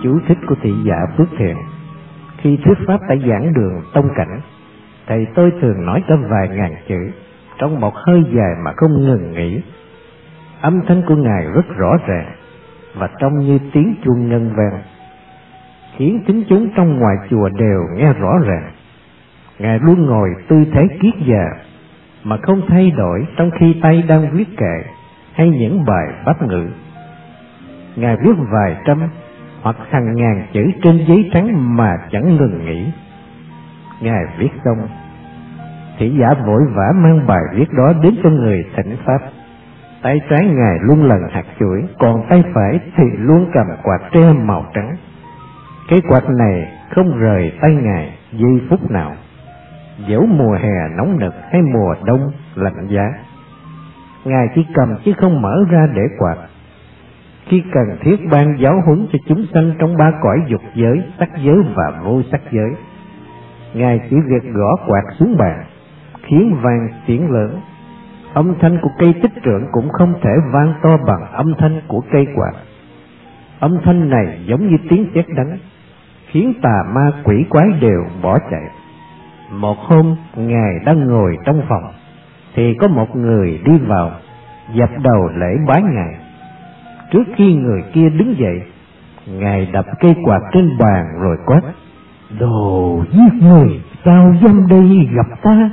Chú thích của thị giả Phước Thiện. Khi thuyết pháp tại giảng đường Tông Cảnh, thầy tôi thường nói cả vài ngàn chữ trong một hơi dài mà không ngừng nghỉ. Âm thanh của Ngài rất rõ ràng và trông như tiếng chuông ngân vang, khiến thính chúng trong ngoài chùa đều nghe rõ ràng. Ngài luôn ngồi tư thế kiết già mà không thay đổi trong khi tay đang viết kệ hay những bài pháp ngữ. Ngài viết vài trăm hoặc hàng ngàn chữ trên giấy trắng mà chẳng ngừng nghỉ. Ngài viết xong, thị giả vội vã mang bài viết đó đến cho người thỉnh pháp. Tay trái Ngài luôn lần hạt chuỗi, còn tay phải thì luôn cầm quạt tre màu trắng. Cái quạt này không rời tay Ngài giây phút nào, dẫu mùa hè nóng nực hay mùa đông lạnh giá. Ngài chỉ cầm chứ không mở ra để quạt. Khi cần thiết ban giáo huấn cho chúng sanh trong ba cõi dục giới, sắc giới và vô sắc giới, Ngài chỉ việc gõ quạt xuống bàn, khiến vang tiếng lớn. Âm thanh của cây tích trượng cũng không thể vang to bằng âm thanh của cây quạt. Âm thanh này giống như tiếng sét đánh, khiến tà ma quỷ quái đều bỏ chạy. Một hôm, Ngài đang ngồi trong phòng, thì có một người đi vào, dập đầu lễ bái Ngài. Trước khi người kia đứng dậy, Ngài đập cây quạt trên bàn rồi quát: "Đồ giết người, sao dám đây gặp ta?"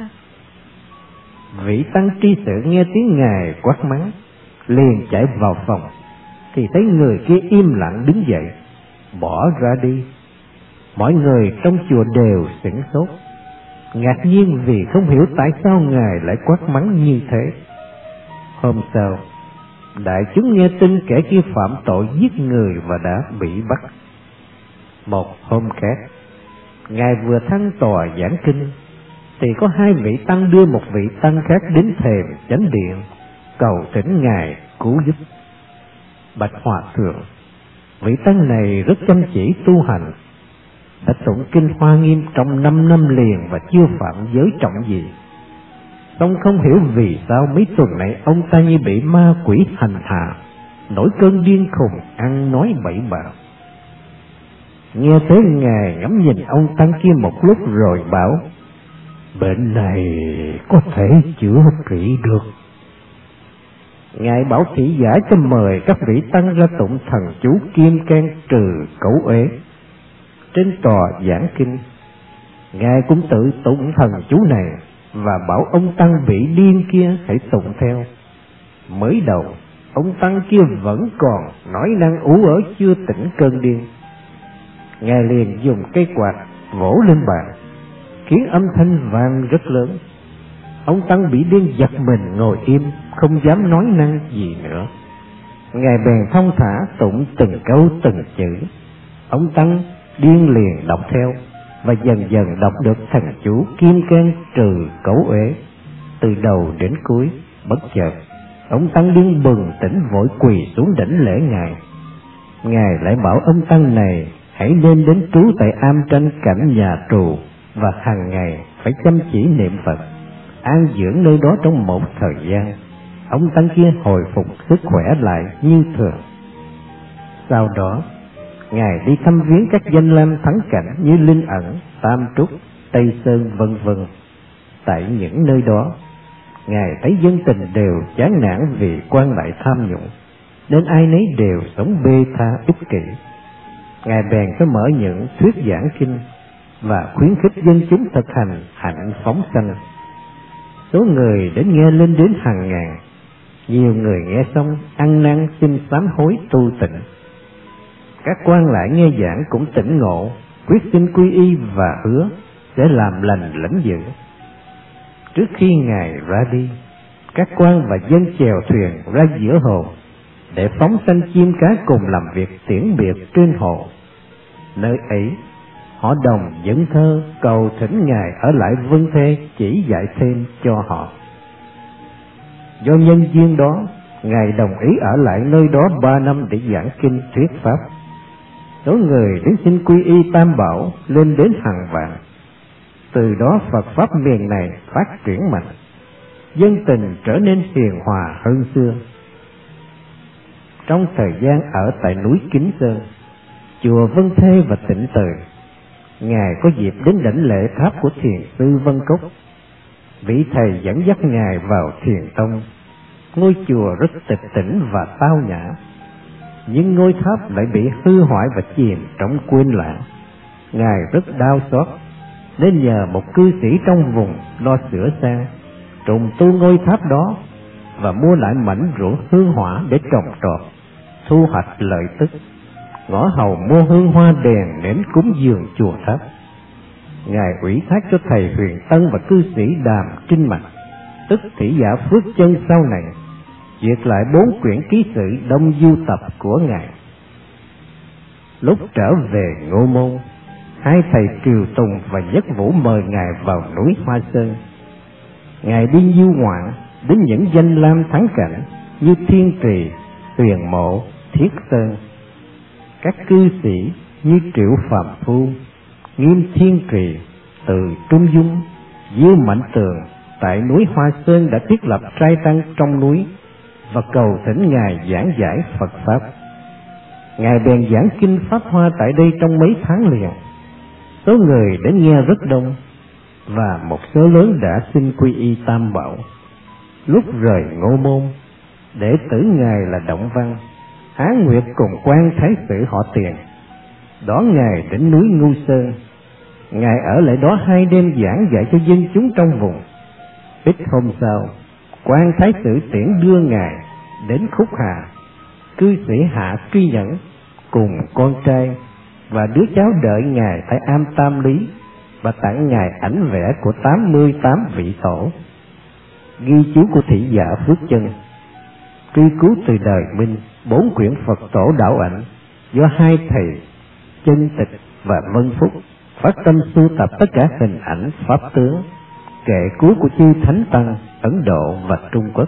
Vị tăng tri sự nghe tiếng Ngài quát mắng, liền chạy vào phòng, thì thấy người kia im lặng đứng dậy, bỏ ra đi. Mọi người trong chùa đều sửng sốt, ngạc nhiên vì không hiểu tại sao Ngài lại quát mắng như thế. Hôm sau, đại chúng nghe tin kẻ kia phạm tội giết người và đã bị bắt. Một hôm khác, Ngài vừa thăng tòa giảng kinh, thì có hai vị tăng đưa một vị tăng khác đến thềm chánh điện cầu thỉnh Ngài cứu giúp. Bạch Hòa Thượng, vị tăng này rất chăm chỉ tu hành, đã tụng kinh Hoa Nghiêm trong 5 năm liền và chưa phạm giới trọng gì. Song không hiểu vì sao mấy tuần này ông ta như bị ma quỷ hành hạ, nổi cơn điên khùng, ăn nói bậy bạ. Nghe thế, Ngài ngắm nhìn ông tăng kia một lúc rồi bảo: "Bệnh này có thể chữa trị được." Ngài bảo thị giả cho mời các vị tăng ra tụng thần chú Kim Cang trừ cẩu uế. Trên tòa giảng kinh, Ngài cũng tự tụng thần chú này và bảo ông tăng bị điên kia hãy tụng theo. Mới đầu, ông tăng kia vẫn còn nói năng ú ớ chưa tỉnh cơn điên. Ngài liền dùng cây quạt vỗ lên bàn, khiến âm thanh vang rất lớn. Ông tăng bị điên giật mình ngồi im, không dám nói năng gì nữa. Ngài bèn thong thả tụng từng câu từng chữ. Ông tăng điên liền đọc theo, và dần dần đọc được thần chú Kim Cang trừ cẩu uế từ đầu đến cuối. Bất chợt, ông tăng điên bừng tỉnh, vội quỳ xuống đảnh lễ Ngài. Ngài lại bảo ông tăng này hãy nên đến trú tại am tranh cảnh nhà tù, và hàng ngày phải chăm chỉ niệm Phật, an dưỡng nơi đó trong một thời gian. Ông tăng kia hồi phục sức khỏe lại như thường. Sau đó, Ngài đi thăm viếng các danh lam thắng cảnh như Linh Ẩn, Tam Trúc, Tây Sơn vân vân. Tại những nơi đó, Ngài thấy dân tình đều chán nản vì quan lại tham nhũng, nên ai nấy đều sống bê tha ích kỷ. Ngài bèn có mở những thuyết giảng kinh và khuyến khích dân chúng thực hành hạnh phóng sanh. Số người đến nghe lên đến hàng ngàn. Nhiều người nghe xong ăn năn xin sám hối tu tịnh. Các quan lại nghe giảng cũng tỉnh ngộ, quyết xin quy y và hứa sẽ làm lành lãnh dữ. Trước khi Ngài ra đi, các quan và dân chèo thuyền ra giữa hồ để phóng sanh chim cá cùng làm việc tiễn biệt trên hồ. Nơi ấy, họ đồng dẫn thơ cầu thỉnh Ngài ở lại Vân Thê chỉ dạy thêm cho họ. Do nhân duyên đó, Ngài đồng ý ở lại nơi đó 3 năm để giảng kinh thuyết pháp. Số người đến xin quy y Tam Bảo lên đến hàng vạn. Từ đó Phật pháp miền này phát triển mạnh, dân tình trở nên hiền hòa hơn xưa. Trong thời gian ở tại núi Kính Sơn, chùa Vân Thê và Tịnh Từ. Ngài có dịp đến đảnh lễ tháp của thiền sư Vân Cốc. Vị thầy dẫn dắt Ngài vào thiền tông. Ngôi chùa rất tịch tĩnh và tao nhã, nhưng ngôi tháp lại bị hư hoại và chìm trong quên lãng. Ngài rất đau xót, nên nhờ một cư sĩ trong vùng lo sửa sang, trùng tu ngôi tháp đó và mua lại mảnh ruộng hương hỏa để trồng trọt, thu hoạch lợi tức. Ngõ hầu mua hương hoa đèn nến cúng dường chùa tháp. Ngài ủy thác cho thầy Huyền Tân và cư sĩ Đàm Trinh Mạch, tức thị giả Phước Chân sau này, duyệt lại 4 quyển ký sự Đông Du Tập của Ngài. Lúc trở về Ngô Môn, 2 thầy Triều Tùng và Nhất Vũ mời Ngài vào núi Hoa Sơn. Ngài đi du ngoạn đến những danh lam thắng cảnh như Thiên Trì, Tuyền Mộ, Thiết Sơn. Các cư sĩ như Triệu Phạm Phu, Nghiêm Thiên Trì, Từ Trung Dung, Diêu Mạnh Tường tại núi Hoa Sơn đã thiết lập trai tăng trong núi và cầu thỉnh Ngài giảng giải Phật Pháp. Ngài bèn giảng kinh Pháp Hoa tại đây trong mấy tháng liền. Số người đến nghe rất đông, và một số lớn đã xin quy y Tam Bảo. Lúc rời Ngô Môn, đệ tử Ngài là Động Văn, Há Nguyệt cùng quan thái tử họ Tiền đón Ngài đến núi Ngu Sơn. Ngài ở lại đó 2 đêm giảng dạy cho dân chúng trong vùng. Ít hôm sau, quan thái tử tiễn đưa Ngài đến Khúc Hà. Cư sĩ Hạ Truy Nhẫn cùng con trai và đứa cháu đợi Ngài tại Am Tam Lý và tặng Ngài ảnh vẽ của 88 vị tổ. Ghi chú của thị giả Phước Chân. Truy cứu từ đời Minh 4 quyển Phật tổ đạo ảnh do 2 thầy Chân Tịch và Vân Phúc phát tâm sưu tập tất cả hình ảnh pháp tướng, kệ cứu của chư thánh tăng Ấn Độ và Trung Quốc,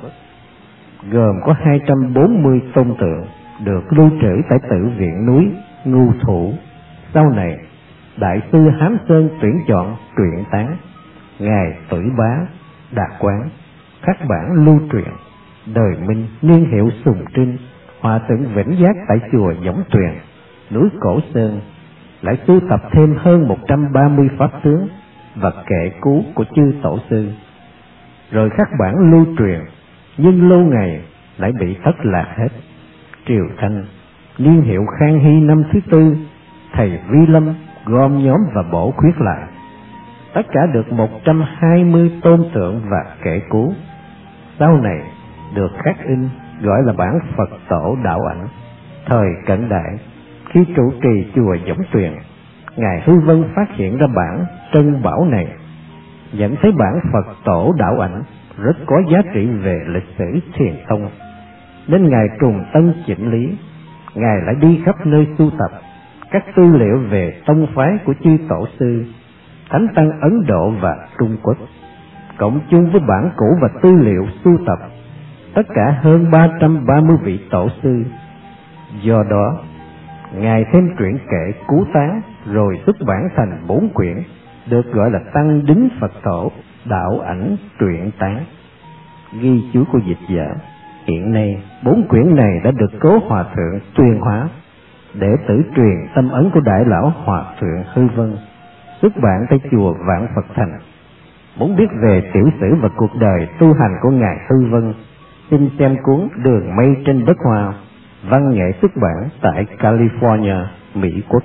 gồm có 240 tôn tượng được lưu trữ tại Tự viện núi Ngu Thủ. Sau này, Đại sư Hám Sơn tuyển chọn truyện tán, Ngài Tử Bá, Đạt Quán, các bản lưu truyện, đời Minh, niên hiệu Sùng Trinh, hòa thượng Vĩnh Giác tại chùa Võng Tuyền, núi Cổ Sơn, lại sưu tập thêm hơn 130 pháp tướng và kệ cứu của chư tổ sư. Rồi các bản lưu truyền, nhưng lâu ngày lại bị thất lạc hết. Triều Thanh, niên hiệu Khang Hy năm thứ 4, thầy Vi Lâm gom nhóm và bổ khuyết lại. Tất cả được 120 tôn tượng và kệ cứu. Sau này được khắc in gọi là bản Phật tổ đạo ảnh. Thời Cận Đại, khi trụ trì chùa Võng Tuyền, Ngài Hư Vân phát hiện ra bản Trân Bảo này, nhận thấy bản Phật tổ đạo ảnh rất có giá trị về lịch sử thiền tông, nên Ngài trùng tân chỉnh lý. Ngài lại đi khắp nơi sưu tập các tư liệu về tông phái của chư tổ sư, thánh tăng Ấn Độ và Trung Quốc, cộng chung với bản cũ và tư liệu sưu tập tất cả hơn 330 vị tổ sư. Do đó, Ngài thêm truyện kệ cứu tán, rồi xuất bản thành 4 quyển, được gọi là Tăng Đính Phật Tổ Đạo Ảnh Truyện Tán. Ghi chú của dịch giả. Hiện nay 4 quyển này đã được Cố Hòa Thượng tuyên hóa, đệ tử truyền tâm ấn của Đại Lão Hòa Thượng Hư Vân, xuất bản tại chùa Vạn Phật Thành. Muốn biết về tiểu sử và cuộc đời tu hành của Ngài Hư Vân, xin xem cuốn Đường Mây Trên Đất Hoa, văn nghệ xuất bản tại California, Mỹ Quốc.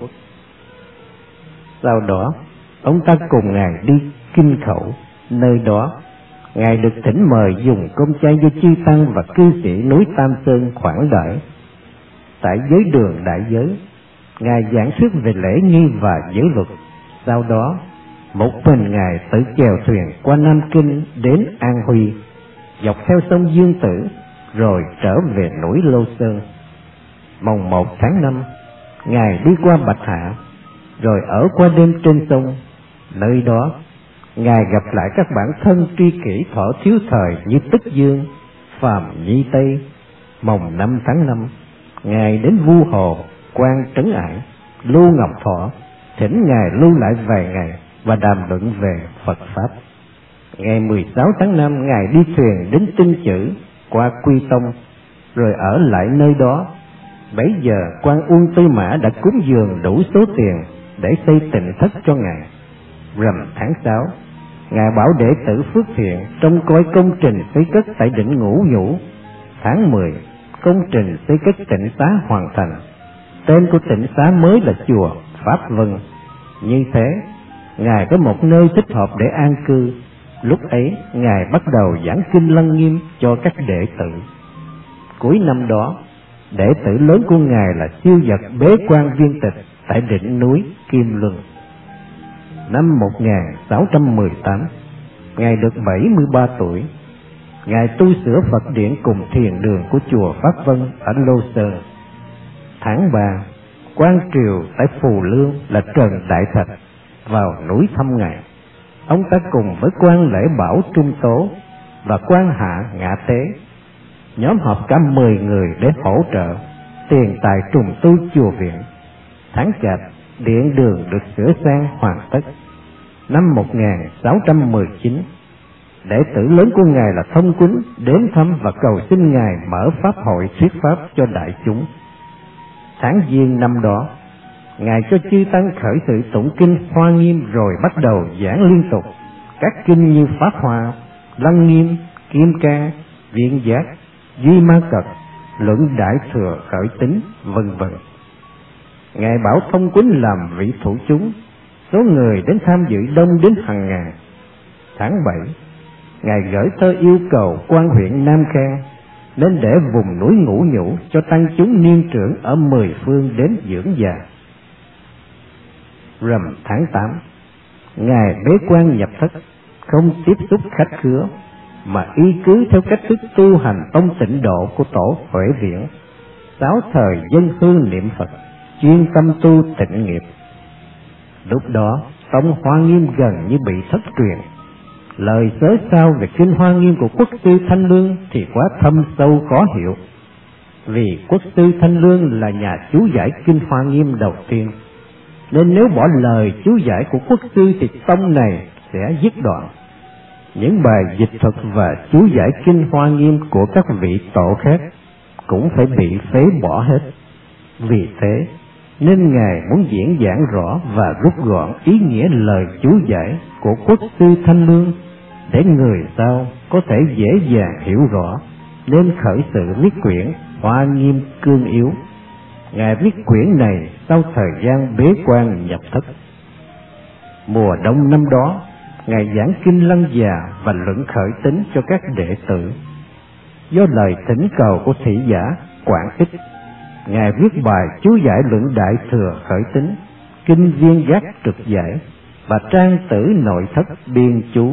Sau đó, ông ta cùng Ngài đi Kinh Khẩu, nơi đó Ngài được thỉnh mời dùng cơm chay do chư tăng và cư sĩ núi Tam Sơn khoản đãi. Tại giới đường đại giới, Ngài giảng thuyết về lễ nghi và giới luật. Sau đó, một mình Ngài tự chèo thuyền qua Nam Kinh đến An Huy, dọc theo sông Dương Tử, rồi trở về núi Lô Sơn. Mồng 1 tháng 5, Ngài đi qua Bạch Hạ, rồi ở qua đêm trên sông. Nơi đó, Ngài gặp lại các bản thân tri kỷ thuở thiếu thời như Tức Dương, Phàm Nhi Tây. Mồng 5 tháng 5, Ngài đến Vu Hồ, Quan Trấn Ải, Lưu Ngọc Thọ, thỉnh Ngài lưu lại vài ngày và đàm luận về Phật Pháp. Ngày 16 tháng 5, Ngài đi thuyền đến Tinh Chữ, qua Quy Tông, rồi ở lại nơi đó. Bấy giờ quan Uông Tư Mã đã cúng dường đủ số tiền để xây tịnh thất cho ngài. Rằm tháng 6, ngài bảo đệ tử Phước Thiện trông coi công trình xây cất tại đỉnh Ngũ Nhũ. Tháng 10, công trình xây cất tịnh xá hoàn thành. Tên của tịnh xá mới là chùa Pháp Vân. Như thế, ngài có một nơi thích hợp để an cư. Lúc ấy, ngài bắt đầu giảng kinh Lăng Nghiêm cho các đệ tử. Cuối năm đó, đệ tử lớn của ngài là Siêu Vật bế quan viên tịch tại đỉnh núi Kim Luân. Năm 1618, ngài được 73 tuổi. Ngài tu sửa Phật điện cùng thiền đường của chùa Pháp Vân ở Lô Sơn. Tháng 3, quan triều tại Phù Lương là Trần Đại Thạch vào núi thăm ngài. Ông ta cùng với quan Lễ Bảo Trung Tố và quan Hạ Ngã Tế nhóm họp cả 10 người để hỗ trợ tiền tài trùng tu chùa viện. Tháng Chạp, điện đường được sửa sang hoàn tất. Năm 1619, đệ tử lớn của ngài là Thông Quýnh đến thăm và cầu xin ngài mở pháp hội thuyết pháp cho đại chúng. Tháng Giêng năm đó, ngài cho chư tăng khởi sự tụng kinh Hoa Nghiêm rồi bắt đầu giảng liên tục các kinh như Pháp Hoa, Lăng Nghiêm, Kim Ca, Viện Giác, Duy Ma Cật, Luận Đại Thừa Khởi Tính, vân vân. Ngài bảo Thông Quýnh làm vị thủ chúng, số người đến tham dự đông đến hàng ngàn. Tháng 7, ngài gửi thơ yêu cầu quan huyện Nam Khang nên để vùng núi Ngũ Nhũ cho tăng chúng niên trưởng ở 10 phương đến dưỡng già. Rằm tháng 8, ngài bế quan nhập thất, không tiếp xúc khách khứa, mà y cứ theo cách thức tu hành tông tịnh độ của tổ Huệ Viễn, 6 thời dân hương niệm Phật, chuyên tâm tu tịnh nghiệp. Lúc đó, tông Hoa Nghiêm gần như bị thất truyền. Lời xớ sao về kinh Hoa Nghiêm của quốc sư Thanh Lương thì quá thâm sâu khó hiểu. Vì quốc sư Thanh Lương là nhà chú giải kinh Hoa Nghiêm đầu tiên, nên nếu bỏ lời chú giải của quốc sư thì tông này sẽ dứt đoạn. Những bài dịch thuật và chú giải kinh Hoa Nghiêm của các vị tổ khác cũng phải bị phế bỏ hết. Vì thế nên ngài muốn diễn giảng rõ và rút gọn ý nghĩa lời chú giải của quốc sư Thanh Lương để người sau có thể dễ dàng hiểu rõ, nên khởi sự viết quyển Hoa Nghiêm Cương Yếu. Ngài viết quyển này sau thời gian bế quan nhập thất. Mùa đông năm đó, ngài giảng kinh Lăng Già và Luận Khởi Tính cho các đệ tử. Do lời thỉnh cầu của thị giả Quảng Ích, ngài viết bài chú giải Luận Đại Thừa Khởi Tính, kinh Viên Giác trực giải và trang tử nội thất biên chú.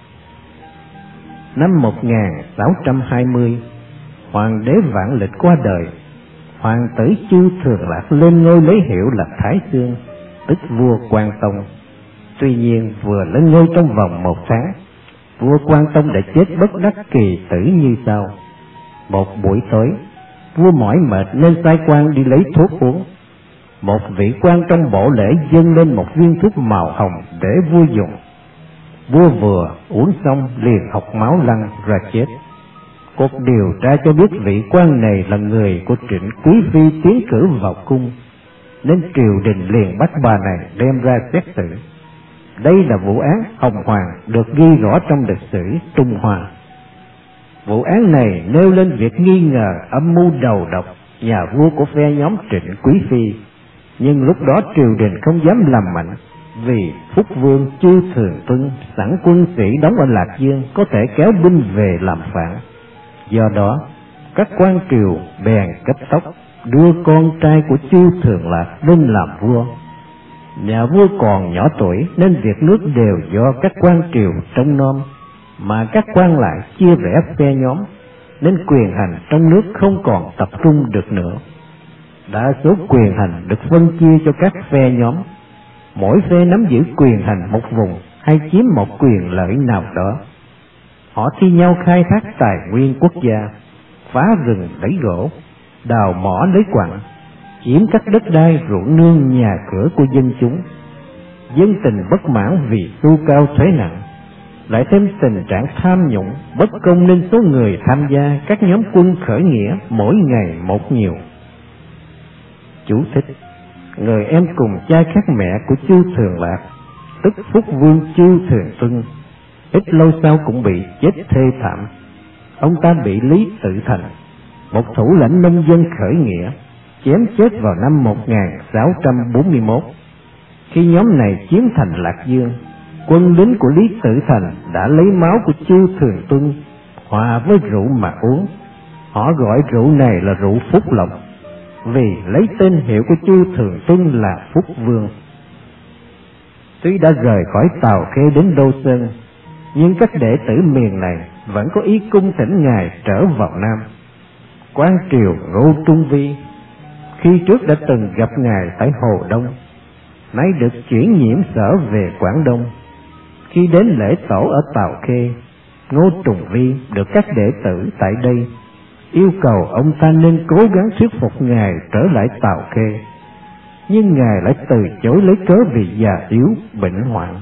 Năm 1620, Hoàng đế Vạn Lịch qua đời. Hoàng tử Chu Thường Lạc lên ngôi lấy hiệu là Thái Xương, tức vua Quang Tông. Tuy nhiên vừa lên ngôi trong vòng 1 tháng, vua Quang Tông đã chết bất đắc kỳ tử như sau. Một buổi tối, vua mỏi mệt nên sai quan đi lấy thuốc uống. Một vị quan trong bộ lễ dâng lên một viên thuốc màu hồng để vua dùng. Vua vừa uống xong liền học máu lăn ra chết. Cuộc điều tra cho biết vị quan này là người của Trịnh Quý Phi tiến cử vào cung, nên triều đình liền bắt bà này đem ra xét xử. Đây là vụ án hồng hoàng được ghi rõ trong lịch sử Trung Hoa. Vụ án này nêu lên việc nghi ngờ âm mưu đầu độc nhà vua của phe nhóm Trịnh Quý Phi, nhưng lúc đó triều đình không dám làm mạnh, vì Phúc Vương Chu Thường Tuân sẵn quân sĩ đóng ở Lạc Dương có thể kéo binh về làm phản. Do đó, các quan triều bèn cấp tốc đưa con trai của Chu Thường Lạc lên làm vua. Nhà vua còn nhỏ tuổi nên việc nước đều do các quan triều trông nom, mà các quan lại chia rẽ phe nhóm, nên quyền hành trong nước không còn tập trung được nữa. Đa số quyền hành được phân chia cho các phe nhóm, mỗi phe nắm giữ quyền hành một vùng hay chiếm một quyền lợi nào đó. Họ thi nhau khai thác tài nguyên quốc gia, phá rừng lấy gỗ, đào mỏ lấy quặng, chiếm các đất đai ruộng nương nhà cửa của dân chúng. Dân tình bất mãn vì thu cao thuế nặng, lại thêm tình trạng tham nhũng bất công, nên số người tham gia các nhóm quân khởi nghĩa mỗi ngày một nhiều. Chú thích: người em cùng cha khác mẹ của Chu Thường Lạc, tức Phúc Vương Chu Thường Tuân, ít lâu sau cũng bị chết thê thảm. Ông ta bị Lý Tự Thành, một thủ lãnh nông dân khởi nghĩa, chém chết vào năm 1641. Khi nhóm này chiếm thành Lạc Dương, quân lính của Lý Tự Thành đã lấy máu của Chu Thường Tuân hòa với rượu mà uống. Họ gọi rượu này là rượu Phúc Lộc, vì lấy tên hiệu của Chu Thường Tuân là Phúc Vương. Tuy đã rời khỏi Tào Khê đến Đô Sơn, nhưng các đệ tử miền này vẫn có ý cung thỉnh ngài trở vào Nam. Quan triều Ngô Trung Vi khi trước đã từng gặp ngài tại Hồ Đông, nay được chuyển nhiễm sở về Quảng Đông. Khi đến lễ tổ ở Tào Khê, Ngô Trùng Vi được các đệ tử tại đây yêu cầu ông ta nên cố gắng thuyết phục ngài trở lại Tào Khê, nhưng ngài lại từ chối lấy cớ vì già yếu bệnh hoạn.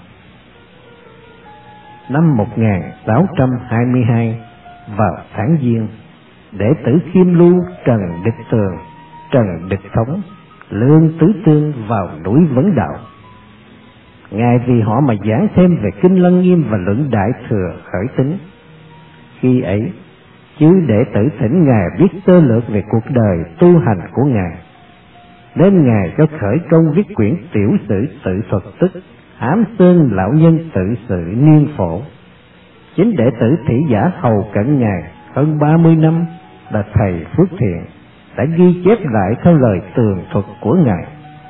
Năm 1622, vào tháng Giêng, đệ tử Kim Lưu Trần Địch Tường, Trần Địch Thống, Lương Tứ Tương vào núi Vấn Đạo. Ngài vì họ mà giảng thêm về Kinh Lăng Nghiêm và Luận Đại Thừa Khởi Tính. Khi ấy, chư đệ tử thỉnh ngài viết sơ lược về cuộc đời tu hành của ngài, nên ngài cho khởi công viết quyển tiểu sử tự thuật, tức Ám Sơn Lão Nhân Tự Sự Niên Phổ. Chính đệ tử Thị Giả hầu cận ngài hơn 30 năm là thầy Phước Thiện đã ghi chép lại theo lời tường thuật của ngài.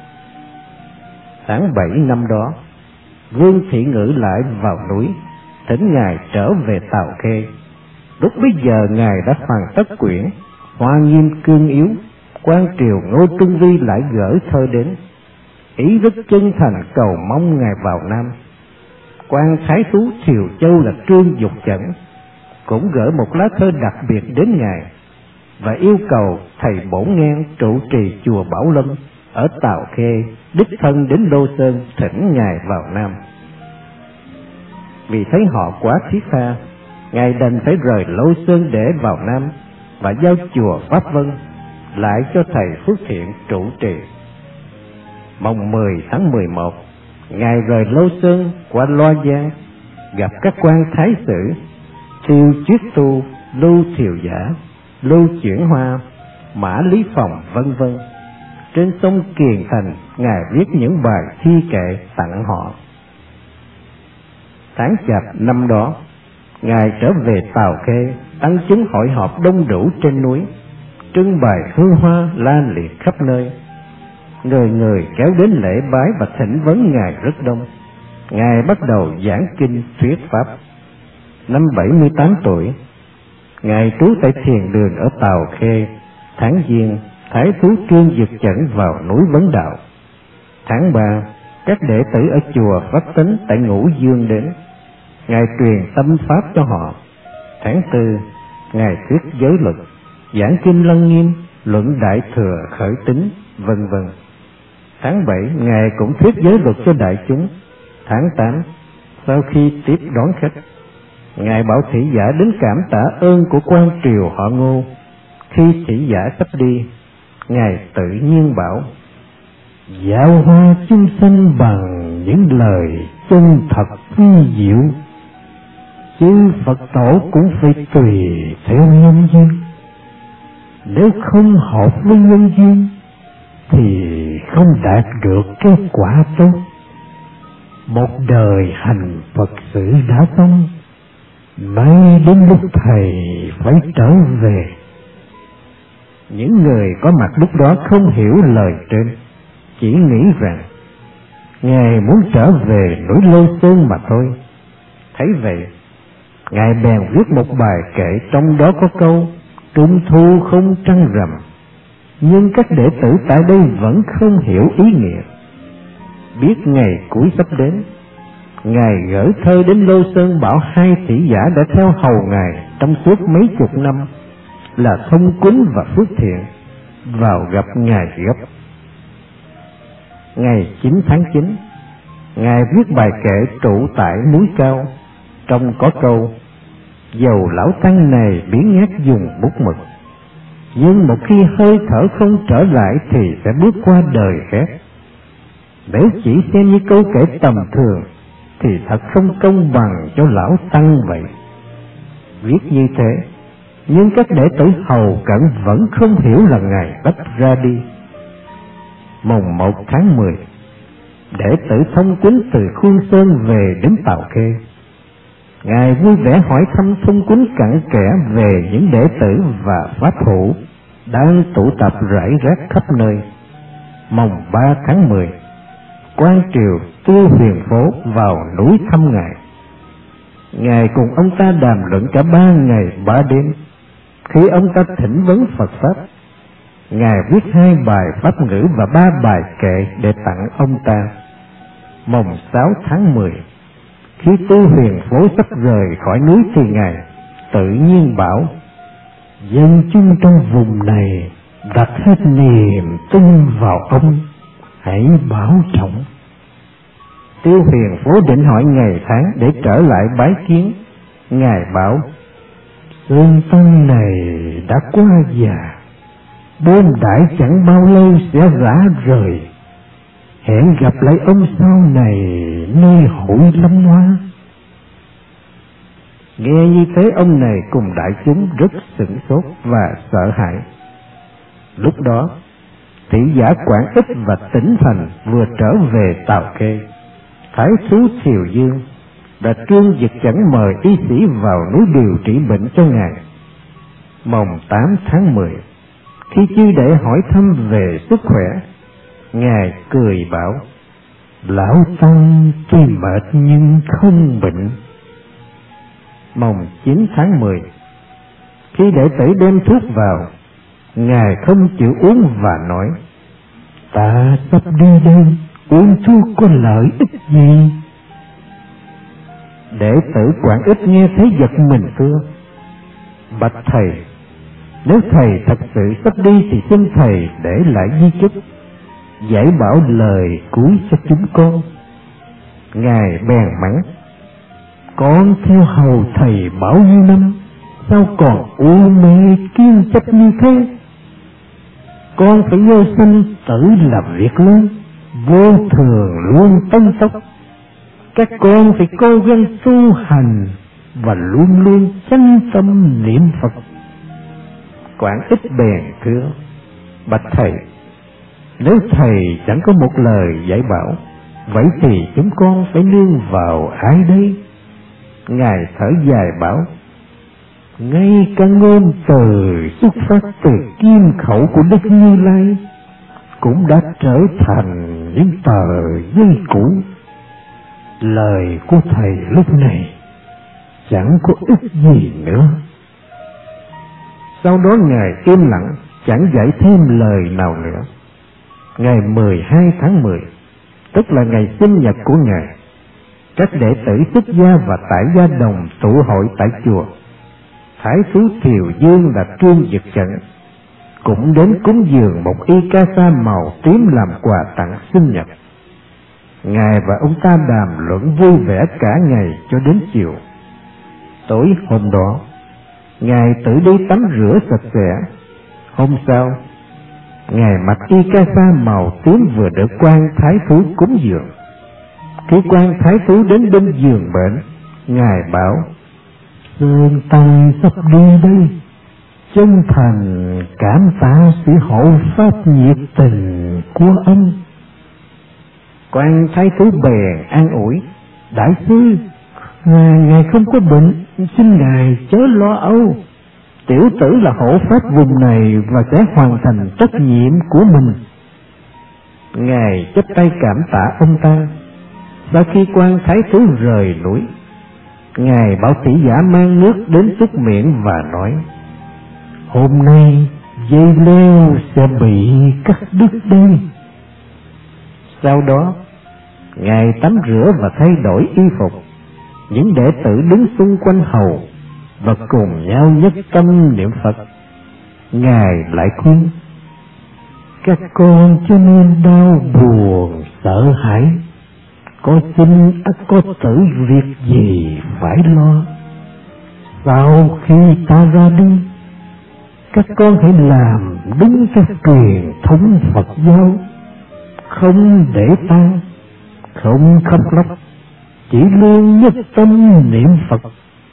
Tháng 7 năm đó, Vương Thị Ngữ lại vào núi thỉnh ngài trở về Tào Khê. Lúc bấy giờ ngài đã hoàn tất quyển Hoa Nghiêm Cương Yếu. Quan triều Ngô Trung Vi lại gửi thơ đến, ý rất chân thành cầu mong ngài vào Nam. Quan thái thú Thiều Châu là Trương Dục Chẩn cũng gửi một lá thơ đặc biệt đến ngài và yêu cầu thầy Bổn Ngang trụ trì chùa Bảo Lâm ở Tào Khê đích thân đến Đô Sơn thỉnh ngài vào Nam. Vì thấy họ quá thiết tha, ngài đành phải rời Lô Sơn để vào Nam và giao chùa Pháp Vân lại cho thầy Phước Thiện trụ trì. Mồng 10 tháng 11, ngài rời Lô Sơn qua Loa Giang, gặp các quan thái sử Tiêu Chuyết Tu, Lưu Thiều Giả, Lưu Chuyển Hoa, Mã Lý Phòng vân vân. Trên sông Kiền Thành, ngài viết những bài thi kệ tặng họ. Tháng Chạp năm đó, ngài trở về Tào Khê, tăng chúng hội họp đông đủ trên núi, trưng bày hương hoa la liệt khắp nơi. Người người kéo đến lễ bái và thỉnh vấn ngài rất đông. Ngài bắt đầu giảng kinh thuyết pháp. Năm 78 tuổi, ngài trú tại thiền đường ở Tào Khê. Tháng Giêng, thái thú Trương Dực Chẩn vào núi Vấn Đạo. Tháng 3, các đệ tử ở chùa Pháp Tánh tại Ngũ Dương đến. Ngài truyền tâm pháp cho họ. Tháng 4, ngài thuyết giới luật, giảng kinh Lăng Nghiêm, luận Đại Thừa Khởi Tính, vân vân. Tháng 7, ngài cũng thuyết giới luật cho đại chúng. Tháng 8, sau khi tiếp đón khách, ngài bảo Thị Giả đến cảm tạ ơn của quan triều họ Ngô. Khi Thị Giả sắp đi, ngài tự nhiên bảo: Dạo hoa chúng sanh bằng những lời chân thật vi diệu, chứ Phật tổ cũng phải tùy theo nhân duyên. Nếu không hợp với nhân duyên thì không đạt được kết quả tốt. Một đời hành Phật sự đã xong, nay đến lúc thầy phải trở về. Những người có mặt lúc đó không hiểu lời trên, chỉ nghĩ rằng ngài muốn trở về núi Lô Sơn mà thôi. Thấy vậy, ngài bèn viết một bài kệ, trong đó có câu Trung thu không trăng rằm, nhưng các đệ tử tại đây vẫn không hiểu ý nghĩa. Biết ngày cuối sắp đến, ngài gửi thơ đến Lô Sơn bảo hai Thị Giả đã theo hầu ngài trong suốt mấy chục năm là Thông Quýnh và Phước Thiện vào gặp ngài gấp. Ngày 9 tháng 9, ngài viết bài kệ trụ tại núi cao, trong có câu Dầu lão tăng này biến nhát dùng bút mực, nhưng một khi hơi thở không trở lại thì sẽ bước qua đời khác. Nếu chỉ xem như câu kể tầm thường thì thật không công bằng cho lão tăng vậy. Viết như thế, nhưng các đệ tử hầu cận vẫn không hiểu là Ngài đắp ra đi. Mùng 1 tháng 10, đệ tử Thông Quýnh từ Khuôn Sơn về đến Tào Khê. Ngài vui vẻ hỏi thăm Thông Quýnh cặn kẽ về những đệ tử và pháp hữu đang tụ tập rải rác khắp nơi. Mùng 3 tháng 10, quan triều Tiêu Huyền Phố vào núi thăm Ngài. Ngài cùng ông ta đàm luận cả 3 ngày 3 đêm. Khi ông ta thỉnh vấn Phật Pháp, Ngài viết 2 bài pháp ngữ và 3 bài kệ để tặng ông ta. Mùng 6 tháng 10, khi Tiêu Huyền Phố sắp rời khỏi núi thì Ngài tự nhiên bảo: dân chúng trong vùng này đặt hết niềm tin vào ông, hãy bảo trọng. Tiêu Huyền Phố định hỏi ngày tháng để trở lại bái kiến. Ngài bảo: Sơn Tăng này đã quá già, bom đại chẳng bao lâu sẽ rã rời. Hẹn gặp lại ông sau này nơi hội Lâm Hoa. Nghe như thế, ông này cùng đại chúng rất sửng sốt và sợ hãi. Lúc đó, thị giả Quảng Ích và Tỉnh Thành vừa trở về Tào Khê. Thái thú Thiều Dương đã Trương Dực Chẩn mời y sĩ vào núi điều trị bệnh cho Ngài. Mùng 8 tháng 10, khi chư đệ hỏi thăm về sức khỏe, Ngài cười bảo: lão tăng tuy mệt nhưng không bệnh. Mùng 9 tháng 10, khi đệ tử đem thuốc vào, Ngài không chịu uống và nói: ta sắp đi đây, uống thuốc có lợi ích gì? Đệ tử Quảng Ích nghe thấy giật mình thưa: bạch thầy, nếu thầy thật sự sắp đi thì xin thầy để lại di chúc, dạy bảo lời cuối cho chúng con. Ngài bèn mắng: con theo hầu thầy bao nhiêu năm, sao còn u mê kiên chấp như thế? Con phải vô sinh tử là việc lớn, vô thường luôn tân tốc. Các con phải cố gắng tu hành và luôn luôn chánh tâm niệm Phật. Quảng Ích bèn thưa: bạch thầy, nếu thầy chẳng có một lời dạy bảo, vậy thì chúng con phải nương vào ai đây? Ngài thở dài bảo: ngay cả ngôn từ xuất phát từ kim khẩu của Đức Như Lai cũng đã trở thành những tờ giấy cũ. Lời của thầy lúc này chẳng có ích gì nữa. Sau đó Ngài im lặng, chẳng dạy thêm lời nào nữa. Ngày 12 tháng 10, tức là ngày sinh nhật của Ngài, các đệ tử xuất gia và tại gia đồng tụ hội tại chùa. Thái thú Thiều Dương là Trương Dực Chẩn cũng đến cúng dường một y ca sa màu tím làm quà tặng sinh nhật. Ngài và ông ta đàm luận vui vẻ cả ngày cho đến chiều. Tối hôm đó, Ngài tự đi tắm rửa sạch sẽ. Hôm sau, Ngài mặc y ca sa màu tím vừa được quan thái thú cúng dường. Khi quan thái thú đến bên giường bệnh, Ngài bảo: Sơn Tăng sắp đi đây, chân thành cảm tạ sự hộ pháp nhiệt tình của ông. Quan thái thú bèn an ủi: đại sư, ngài không có bệnh, xin ngài chớ lo âu. Tiểu tử là hộ pháp vùng này và sẽ hoàn thành trách nhiệm của mình. Ngài chắp tay cảm tạ ông ta. Sau khi quan thái thú rời núi, Ngài bảo tỷ giả mang nước đến xúc miệng và nói: hôm nay dây leo sẽ bị cắt đứt đây. Sau đó, Ngài tắm rửa và thay đổi y phục. Những đệ tử đứng xung quanh hầu và cùng nhau nhất tâm niệm Phật. Ngài lại khuyên: các con cho nên đau buồn sợ hãi, có sinh ắt có tử, việc gì phải lo. Sau khi ta ra đi, các con hãy làm đúng theo truyền thống Phật giáo, không để tan, không khóc lóc, chỉ luôn nhất tâm niệm Phật.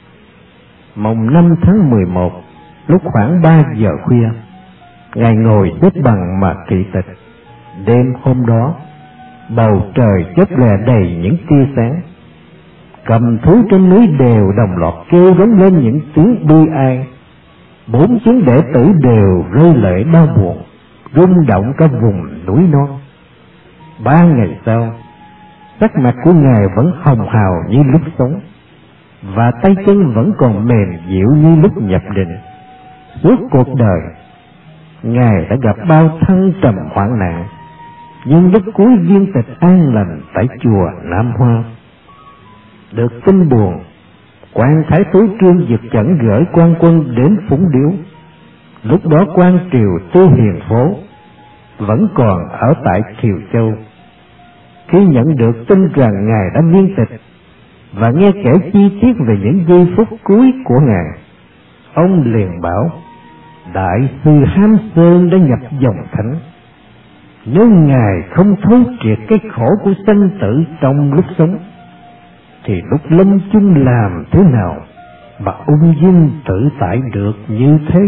Mồng 5 tháng 11, lúc khoảng 3 giờ khuya, Ngài ngồi xếp bằng mà trị tịch. Đêm hôm đó, bầu trời chớp lè đầy những tia sáng. Cầm thú trên núi đều đồng loạt kêu rống lên những tiếng bi ai. 4 chúng đệ tử đều rơi lệ đau buồn, rung động cả vùng núi non. 3 ngày sau, sắc mặt của Ngài vẫn hồng hào như lúc sống, và tay chân vẫn còn mềm dịu như lúc nhập định. Suốt cuộc đời, Ngài đã gặp bao thăng trầm hoạn nạn, nhưng lúc cuối viên tịch an lành tại chùa Nam Hoa. Được tin buồn, quan thái thú Trương Dực Chẩn gửi quan quân đến Phúng Điếu. Lúc đó quan triều Tư Hiền Phố vẫn còn ở tại Thiều Châu. Khi nhận được tin rằng Ngài đã viên tịch và nghe kể chi tiết về những giây phút cuối của Ngài, ông liền bảo: Đại sư Hám Sơn đã nhập dòng thánh. Nếu Ngài không thấu triệt cái khổ của sanh tử trong lúc sống, thì lúc lâm chung làm thế nào mà ung dung tự tại được như thế?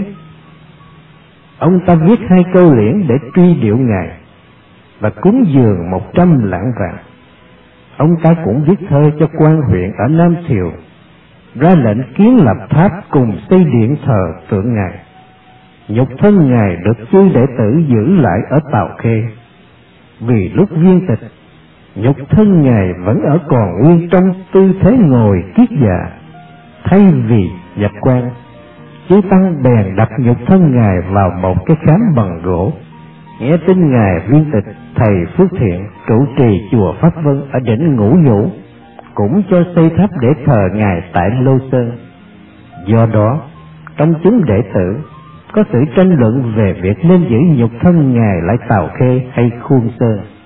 Ông ta viết 2 câu liễn để truy điệu Ngài và cúng dường 100 lạng vàng. Ông ta cũng viết thơ cho quan huyện ở Nam Thiều, ra lệnh kiến lập tháp cùng xây điện thờ tượng Ngài. Nhục thân Ngài được chư đệ tử giữ lại ở Tào Khê, vì lúc viên tịch, nhục thân Ngài vẫn ở còn nguyên trong tư thế ngồi kiết già. Thay vì nhập quan, chư tăng bèn đặt nhục thân Ngài vào một cái khám bằng gỗ. Nghe tin Ngài viên tịch, thầy Phước Thiện trụ trì chùa Pháp Vân ở đỉnh Ngũ Nhũ cũng cho xây tháp để thờ Ngài tại Lô Sơn. Do đó, trong chúng đệ tử có sự tranh luận về việc nên giữ nhục thân Ngài lại Tào Khê hay Khuôn Sơn.